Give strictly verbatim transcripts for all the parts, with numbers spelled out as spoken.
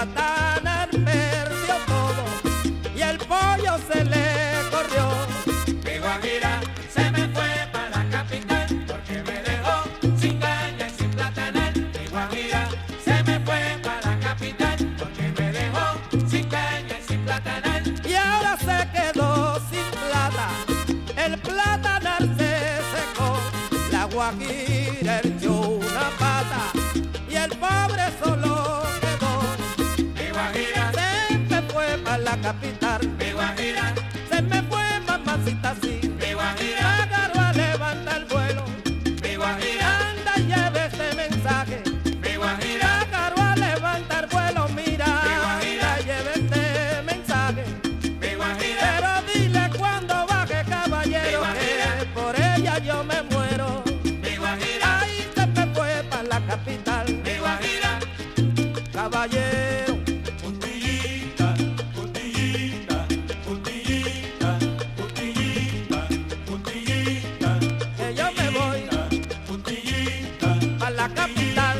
plátano perdió todo y el pollo se le corrió. Mi Guajira se me fue para la capital porque me dejó sin caña y sin platanal. Mi Guajira se me fue para la capital porque me dejó sin caña y sin platanal. Y ahora se quedó sin plata, el platanal se secó. La Guajira echó una pata y el pobre solo quedó. Mi Guajira se me fue para la capital. Mi Guajira se me fue mamacita así. Mi Guajira agarró a levantar el vuelo. Mi Guajira anda y lleve este mensaje. Mi Guajira agarró a levantar vuelo. Mira, Mi Guajira lleve este mensaje. Mi Guajira Pero dile cuando baje, caballero, Mi Guajira que por ella yo me muero. Mi Guajira Ahí se me fue para la capital. Mi Guajira Caballero, puntillita, puntillita, puntillita, puntillita, puntillita, que yo me voy puntillita, para la capital.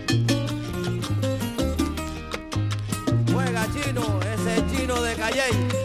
Juega chino, ese chino de Calle.